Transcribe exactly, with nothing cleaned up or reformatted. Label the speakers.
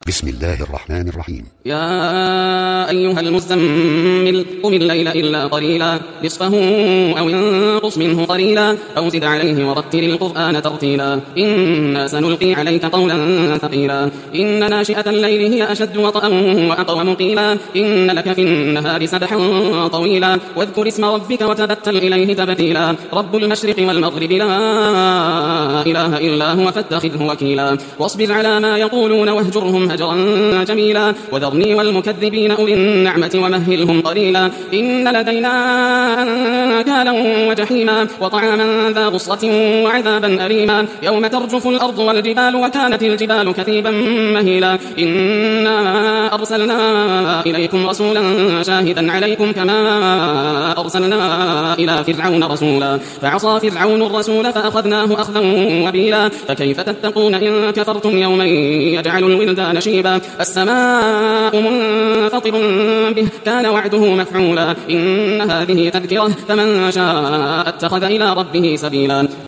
Speaker 1: بسم الله الرحمن الرحيم.
Speaker 2: يا أيها المزمل قم الليل إلا قليلا نصفه أو ينقص منه قليلا أو زد عليه ورتل القرآن ترتيلا إنا سنلقي عليك قولا ثقيلا إن ناشئة الليل هي أشد وطئا وأقوم قيلا إن لك في النهار سبحا طويلا واذكر اسم ربك وتبتل إليه تبتيلا رب المشرق والمغرب لا إله إلا هو فاتخذه وكيلا واصبر على ما يقولون واهجرهم هجرا جميلا وذرني والمكذبين أولي النعمة ومهلهم قليلا إن لدينا أنكالا وجحيما وطعاما ذا غصة وعذابا أليما يوم ترجف الأرض والجبال وكانت الجبال كثيبا مهيلا إنا أرسلنا إليكم رسولا شاهدا عليكم كما أرسلنا إلى فرعون رسولا فعصى فرعون الرسول فأخذناه أخذا وبيلا فكيف تتقون إن كفرتم يوما يجعل الولدان شيبا السماء منفطر به كان وعده مفعولا إن هذه تذكرة فمن شاء اتخذ إلى ربه سبيلا.